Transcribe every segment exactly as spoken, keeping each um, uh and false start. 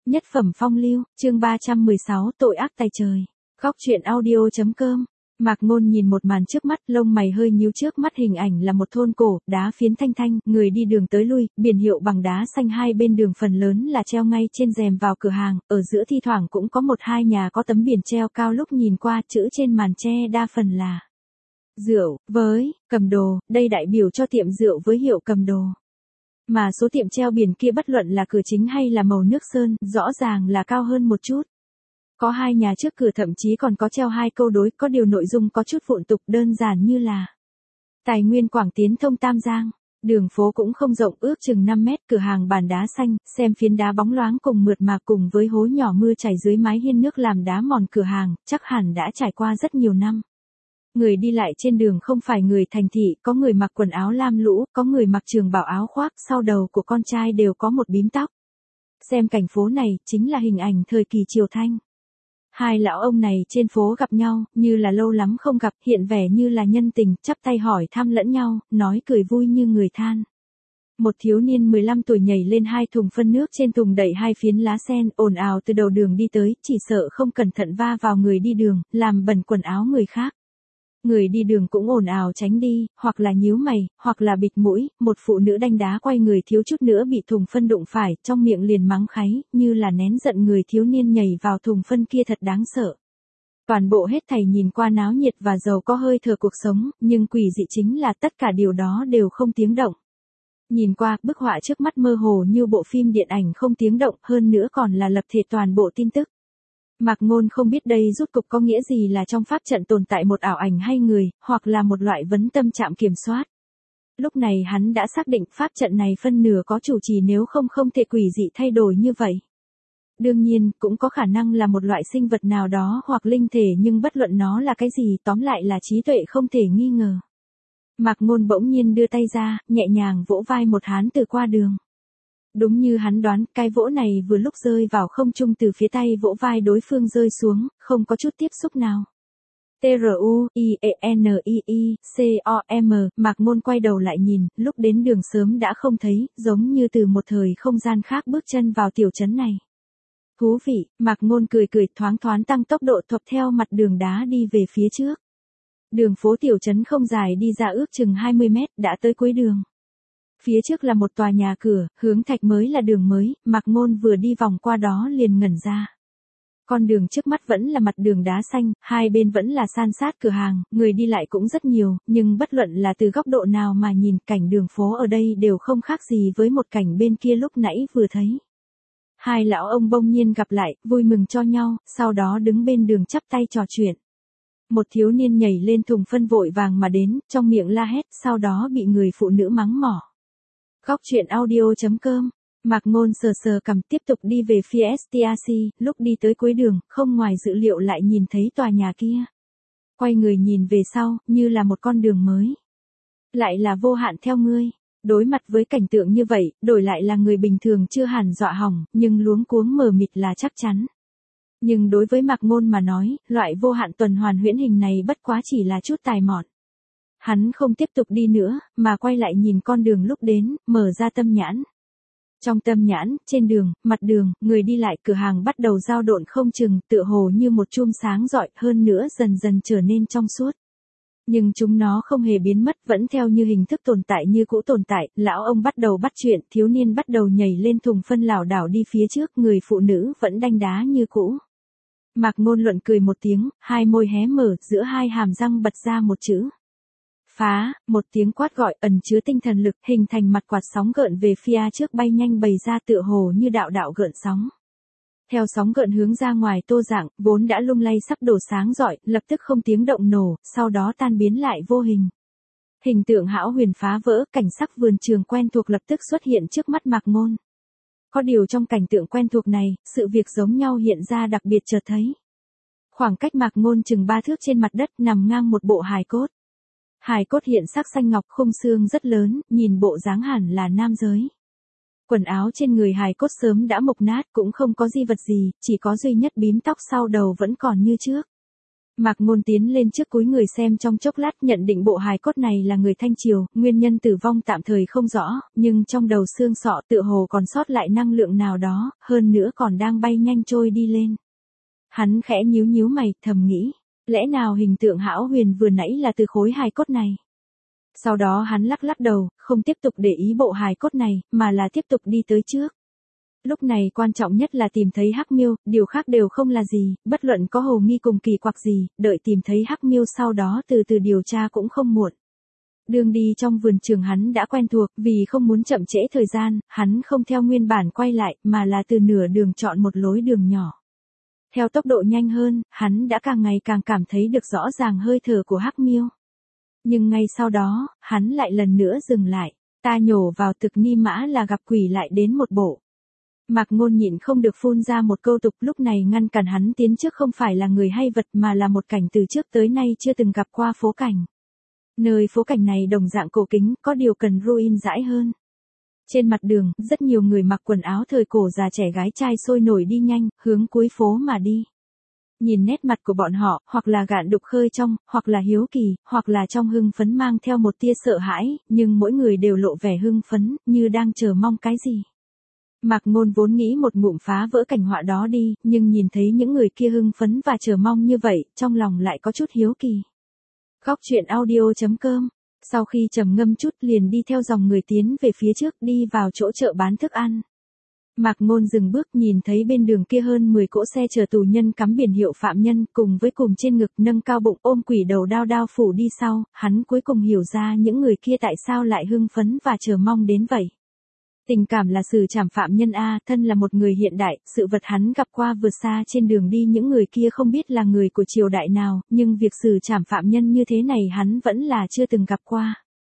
Nhất phẩm phong lưu, chương ba trăm mười sáu, tội ác tày trời. Góc truyện audio chấm com. Mạc Ngôn nhìn một màn trước mắt, lông mày hơi nhíu, trước mắt hình ảnh là một thôn cổ, đá phiến thanh thanh, người đi đường tới lui, biển hiệu bằng đá xanh hai bên đường phần lớn là treo ngay trên rèm vào cửa hàng, ở giữa thi thoảng cũng có một hai nhà có tấm biển treo cao, lúc nhìn qua chữ trên màn tre đa phần là rượu với cầm đồ, đây đại biểu cho tiệm rượu với hiệu cầm đồ. Mà số tiệm treo biển kia bất luận là cửa chính hay là màu nước sơn, rõ ràng là cao hơn một chút. Có hai nhà trước cửa thậm chí còn có treo hai câu đối, có điều nội dung có chút vụn tục, đơn giản như là Tài nguyên Quảng Tiến thông Tam Giang. Đường phố cũng không rộng, ước chừng năm mét, cửa hàng bàn đá xanh, xem phiến đá bóng loáng cùng mượt mà cùng với hố nhỏ mưa chảy dưới mái hiên nước làm đá mòn cửa hàng, chắc hẳn đã trải qua rất nhiều năm. Người đi lại trên đường không phải người thành thị, có người mặc quần áo lam lũ, có người mặc trường bào áo khoác, sau đầu của con trai đều có một bím tóc. Xem cảnh phố này, chính là hình ảnh thời kỳ Triều Thanh. Hai lão ông này trên phố gặp nhau, như là lâu lắm không gặp, hiện vẻ như là nhân tình, chắp tay hỏi thăm lẫn nhau, nói cười vui như người than. Một thiếu niên mười lăm tuổi nhảy lên hai thùng phân nước, trên thùng đậy hai phiến lá sen, ồn ào từ đầu đường đi tới, chỉ sợ không cẩn thận va vào người đi đường, làm bẩn quần áo người khác. Người đi đường cũng ồn ào tránh đi, hoặc là nhíu mày, hoặc là bịt mũi, một phụ nữ đanh đá quay người thiếu chút nữa bị thùng phân đụng phải, trong miệng liền mắng kháy, như là nén giận người thiếu niên nhảy vào thùng phân kia thật đáng sợ. Toàn bộ hết thảy nhìn qua náo nhiệt và giàu có hơi thở cuộc sống, nhưng quỷ dị chính là tất cả điều đó đều không tiếng động. Nhìn qua, bức họa trước mắt mơ hồ như bộ phim điện ảnh không tiếng động, hơn nữa còn là lập thể toàn bộ tin tức. Mạc Ngôn không biết đây rốt cục có nghĩa gì, là trong pháp trận tồn tại một ảo ảnh hay người, hoặc là một loại vấn tâm trạm kiểm soát. Lúc này hắn đã xác định pháp trận này phân nửa có chủ trì, nếu không không thể quỷ dị thay đổi như vậy. Đương nhiên, cũng có khả năng là một loại sinh vật nào đó hoặc linh thể, nhưng bất luận nó là cái gì, tóm lại là trí tuệ không thể nghi ngờ. Mạc Ngôn bỗng nhiên đưa tay ra, nhẹ nhàng vỗ vai một hán tử qua đường. Đúng như hắn đoán, cái vỗ này vừa lúc rơi vào không trung, từ phía tay vỗ vai đối phương rơi xuống, không có chút tiếp xúc nào. T R U I E N I I C O M, Mạc Ngôn quay đầu lại nhìn, lúc đến đường sớm đã không thấy, giống như từ một thời không gian khác bước chân vào tiểu trấn này. Thú vị, Mạc Ngôn cười cười, thoáng thoáng tăng tốc độ thuận theo mặt đường đá đi về phía trước. Đường phố tiểu trấn không dài, đi ra ước chừng hai mươi mét, đã tới cuối đường. Phía trước là một tòa nhà cửa, hướng thạch mới là đường mới, Mạc Ngôn vừa đi vòng qua đó liền ngẩn ra. Con đường trước mắt vẫn là mặt đường đá xanh, hai bên vẫn là san sát cửa hàng, người đi lại cũng rất nhiều, nhưng bất luận là từ góc độ nào mà nhìn, cảnh đường phố ở đây đều không khác gì với một cảnh bên kia lúc nãy vừa thấy. Hai lão ông bỗng nhiên gặp lại, vui mừng cho nhau, sau đó đứng bên đường chắp tay trò chuyện. Một thiếu niên nhảy lên thùng phân vội vàng mà đến, trong miệng la hét, sau đó bị người phụ nữ mắng mỏ. Góc truyện audio chấm com. Mạc Ngôn sờ sờ cằm, tiếp tục đi về phía S T A C, lúc đi tới cuối đường, không ngoài dự liệu lại nhìn thấy tòa nhà kia. Quay người nhìn về sau, như là một con đường mới. Lại là Vô Hạn theo ngươi. Đối mặt với cảnh tượng như vậy, đổi lại là người bình thường chưa hẳn dọa hỏng, nhưng luống cuống mờ mịt là chắc chắn. Nhưng đối với Mạc Ngôn mà nói, loại vô hạn tuần hoàn huyễn hình này bất quá chỉ là chút tài mọn. Hắn không tiếp tục đi nữa, mà quay lại nhìn con đường lúc đến, mở ra tâm nhãn. Trong tâm nhãn, trên đường, mặt đường, người đi lại, cửa hàng bắt đầu dao độn không chừng, tựa hồ như một chùm sáng rọi, hơn nữa dần dần trở nên trong suốt. Nhưng chúng nó không hề biến mất, vẫn theo như hình thức tồn tại như cũ tồn tại, lão ông bắt đầu bắt chuyện, thiếu niên bắt đầu nhảy lên thùng phân lảo đảo đi phía trước, người phụ nữ vẫn đanh đá như cũ. Mạc Ngôn luận cười một tiếng, hai môi hé mở, giữa hai hàm răng bật ra một chữ. Phá, một tiếng quát gọi ẩn chứa tinh thần lực, hình thành mặt quạt sóng gợn về phía trước bay nhanh bày ra, tựa hồ như đạo đạo gợn sóng. Theo sóng gợn hướng ra ngoài tô dạng, vốn đã lung lay sắp đổ sáng rọi, lập tức không tiếng động nổ, sau đó tan biến lại vô hình. Hình tượng hão huyền phá vỡ, cảnh sắc vườn trường quen thuộc lập tức xuất hiện trước mắt Mạc Ngôn. Có điều trong cảnh tượng quen thuộc này, sự việc giống nhau hiện ra đặc biệt chợt thấy. Khoảng cách Mạc Ngôn chừng ba thước trên mặt đất nằm ngang một bộ hài cốt. Hài cốt hiện sắc xanh ngọc, khung xương rất lớn, nhìn bộ dáng hẳn là nam giới. Quần áo trên người hài cốt sớm đã mục nát, cũng không có di vật gì, chỉ có duy nhất bím tóc sau đầu vẫn còn như trước. Mạc Ngôn tiến lên trước cúi người xem trong chốc lát, nhận định bộ hài cốt này là người Thanh Triều, nguyên nhân tử vong tạm thời không rõ, nhưng trong đầu xương sọ tựa hồ còn sót lại năng lượng nào đó, hơn nữa còn đang bay nhanh trôi đi lên. Hắn khẽ nhíu nhíu mày, thầm nghĩ, lẽ nào hình tượng Hão Huyền vừa nãy là từ khối hài cốt này? Sau đó hắn lắc lắc đầu, không tiếp tục để ý bộ hài cốt này, mà là tiếp tục đi tới trước. Lúc này quan trọng nhất là tìm thấy Hắc Miêu, điều khác đều không là gì, bất luận có hồ nghi cùng kỳ quặc gì, đợi tìm thấy Hắc Miêu sau đó từ từ điều tra cũng không muộn. Đường đi trong vườn trường hắn đã quen thuộc, vì không muốn chậm trễ thời gian, hắn không theo nguyên bản quay lại, mà là từ nửa đường chọn một lối đường nhỏ. Theo tốc độ nhanh hơn, hắn đã càng ngày càng cảm thấy được rõ ràng hơi thở của Hắc Miêu. Nhưng ngay sau đó, hắn lại lần nữa dừng lại, ta nhổ vào thực ni mã là gặp quỷ lại đến một bộ. Mạc Ngôn nhịn không được phun ra một câu tục, lúc này ngăn cản hắn tiến trước không phải là người hay vật mà là một cảnh từ trước tới nay chưa từng gặp qua phố cảnh. Nơi phố cảnh này đồng dạng cổ kính, có điều cần ruin rãi hơn. Trên mặt đường, rất nhiều người mặc quần áo thời cổ già trẻ gái trai sôi nổi đi nhanh, hướng cuối phố mà đi. Nhìn nét mặt của bọn họ, hoặc là gạn đục khơi trong, hoặc là hiếu kỳ, hoặc là trong hưng phấn mang theo một tia sợ hãi, nhưng mỗi người đều lộ vẻ hưng phấn, như đang chờ mong cái gì. Mạc Ngôn vốn nghĩ một ngụm phá vỡ cảnh họa đó đi, nhưng nhìn thấy những người kia hưng phấn và chờ mong như vậy, trong lòng lại có chút hiếu kỳ. Góc truyện audio chấm com. Sau khi trầm ngâm chút liền đi theo dòng người tiến về phía trước, đi vào chỗ chợ bán thức ăn. Mạc Ngôn dừng bước, nhìn thấy bên đường kia hơn mười cỗ xe chở tù nhân cắm biển hiệu phạm nhân, cùng với cùm trên ngực nâng cao bụng ôm quỷ đầu đao đao phủ đi sau, hắn cuối cùng hiểu ra những người kia tại sao lại hưng phấn và chờ mong đến vậy. Tình cảm là xử trảm phạm nhân a, thân là một người hiện đại, sự vật hắn gặp qua vượt xa trên đường đi những người kia không biết là người của triều đại nào, nhưng việc xử trảm phạm nhân như thế này hắn vẫn là chưa từng gặp qua.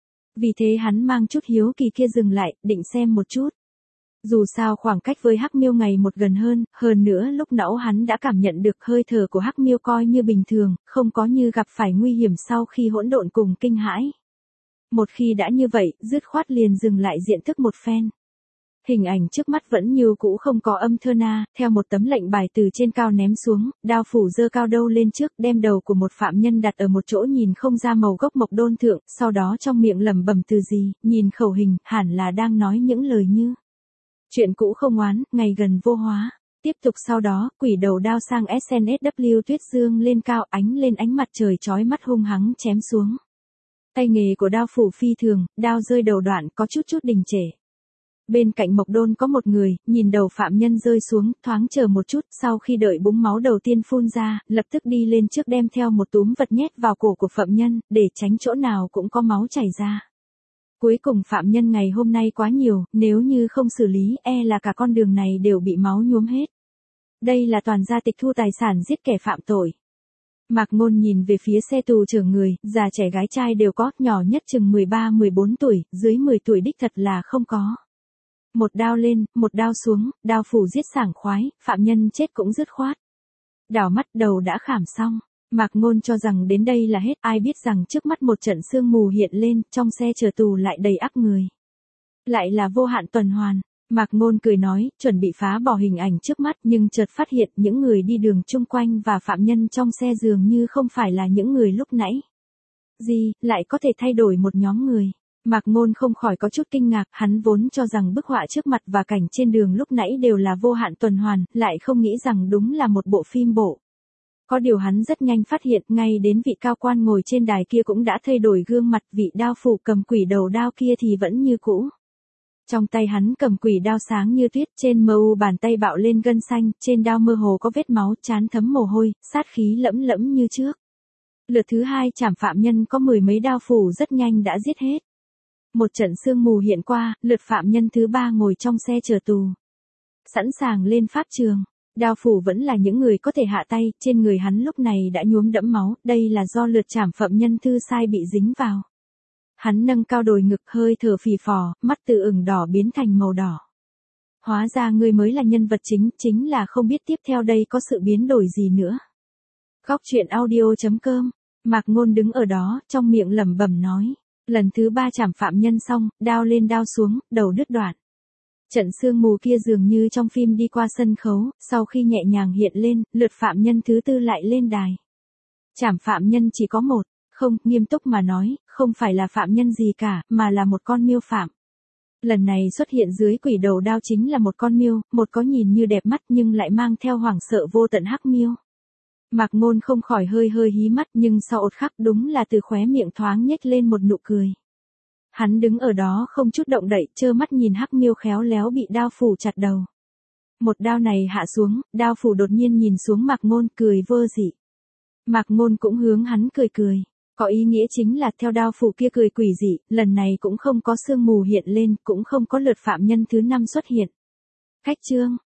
Vì thế hắn mang chút hiếu kỳ kia dừng lại, định xem một chút. Dù sao khoảng cách với Hắc Miêu ngày một gần hơn, hơn nữa lúc nãy hắn đã cảm nhận được hơi thở của Hắc Miêu coi như bình thường, không có như gặp phải nguy hiểm sau khi hỗn độn cùng kinh hãi. Một khi đã như vậy, dứt khoát liền dừng lại diện thức một phen. Hình ảnh trước mắt vẫn như cũ không có âm thơ na, theo một tấm lệnh bài từ trên cao ném xuống, đao phủ giơ cao đâu lên trước, đem đầu của một phạm nhân đặt ở một chỗ nhìn không ra màu gốc mộc đôn thượng, sau đó trong miệng lẩm bẩm từ gì, nhìn khẩu hình, hẳn là đang nói những lời như chuyện cũ không oán, ngày gần vô hóa. Tiếp tục sau đó, quỷ đầu đao sang ét en ét vê tuyết dương lên cao, ánh lên ánh mặt trời chói mắt hung hăng chém xuống. Tay nghề của đao phủ phi thường, đao rơi đầu đoạn có chút chút đình trệ. Bên cạnh Mộc Đôn có một người, nhìn đầu phạm nhân rơi xuống, thoáng chờ một chút, sau khi đợi búng máu đầu tiên phun ra, lập tức đi lên trước đem theo một túm vật nhét vào cổ của phạm nhân, để tránh chỗ nào cũng có máu chảy ra. Cuối cùng phạm nhân ngày hôm nay quá nhiều, nếu như không xử lý, e là cả con đường này đều bị máu nhuốm hết. Đây là toàn gia tịch thu tài sản giết kẻ phạm tội. Mạc Ngôn nhìn về phía xe tù chở người, già trẻ gái trai đều có, nhỏ nhất chừng mười ba mười bốn tuổi, dưới mười tuổi đích thật là không có. Một đao lên, một đao xuống, đao phủ giết sảng khoái, phạm nhân chết cũng dứt khoát. Đảo mắt đầu đã khảm xong, Mạc Ngôn cho rằng đến đây là hết, ai biết rằng trước mắt một trận sương mù hiện lên, trong xe chở tù lại đầy ắp người. Lại là vô hạn tuần hoàn, Mạc Ngôn cười nói, chuẩn bị phá bỏ hình ảnh trước mắt nhưng chợt phát hiện những người đi đường chung quanh và phạm nhân trong xe dường như không phải là những người lúc nãy. Gì, lại có thể thay đổi một nhóm người. Mạc Ngôn không khỏi có chút kinh ngạc, hắn vốn cho rằng bức họa trước mặt và cảnh trên đường lúc nãy đều là vô hạn tuần hoàn, lại không nghĩ rằng đúng là một bộ phim bộ. Có điều hắn rất nhanh phát hiện, ngay đến vị cao quan ngồi trên đài kia cũng đã thay đổi gương mặt, vị đao phủ cầm quỷ đầu đao kia thì vẫn như cũ. Trong tay hắn cầm quỷ đao sáng như tuyết, trên mờ u bàn tay bạo lên gân xanh, trên đao mơ hồ có vết máu, trán thấm mồ hôi, sát khí lẫm lẫm như trước. Lượt thứ hai trảm phạm nhân có mười mấy đao phủ rất nhanh đã giết hết. Một trận sương mù hiện qua, lượt phạm nhân thứ ba ngồi trong xe chở tù. Sẵn sàng lên pháp trường. Đao phủ vẫn là những người có thể hạ tay, trên người hắn lúc này đã nhuốm đẫm máu, đây là do lượt trảm phạm nhân thứ sai bị dính vào. Hắn nâng cao đồi ngực hơi thở phì phò, mắt từ ửng đỏ biến thành màu đỏ. Hóa ra ngươi mới là nhân vật chính, chính là không biết tiếp theo đây có sự biến đổi gì nữa. Góc truyện audio chấm com. Mạc Ngôn đứng ở đó, trong miệng lẩm bẩm nói. Lần thứ ba trảm phạm nhân xong, đao lên đao xuống, đầu đứt đoạn. Trận sương mù kia dường như trong phim đi qua sân khấu, sau khi nhẹ nhàng hiện lên, lượt phạm nhân thứ tư lại lên đài. Trảm phạm nhân chỉ có một, không, nghiêm túc mà nói, không phải là phạm nhân gì cả, mà là một con miêu phạm. Lần này xuất hiện dưới quỷ đầu đao chính là một con miêu, một có nhìn như đẹp mắt nhưng lại mang theo hoảng sợ vô tận hắc miêu. Mạc Ngôn không khỏi hơi hơi hí mắt nhưng sau một khắc đúng là từ khóe miệng thoáng nhếch lên một nụ cười. Hắn đứng ở đó không chút động đậy, trơ mắt nhìn hắc miêu khéo léo bị đao phủ chặt đầu. Một đao này hạ xuống, đao phủ đột nhiên nhìn xuống Mạc Ngôn cười vơ dị. Mạc Ngôn cũng hướng hắn cười cười. Có ý nghĩa chính là theo đao phủ kia cười quỷ dị, lần này cũng không có sương mù hiện lên, cũng không có lượt phạm nhân thứ năm xuất hiện. Khách chương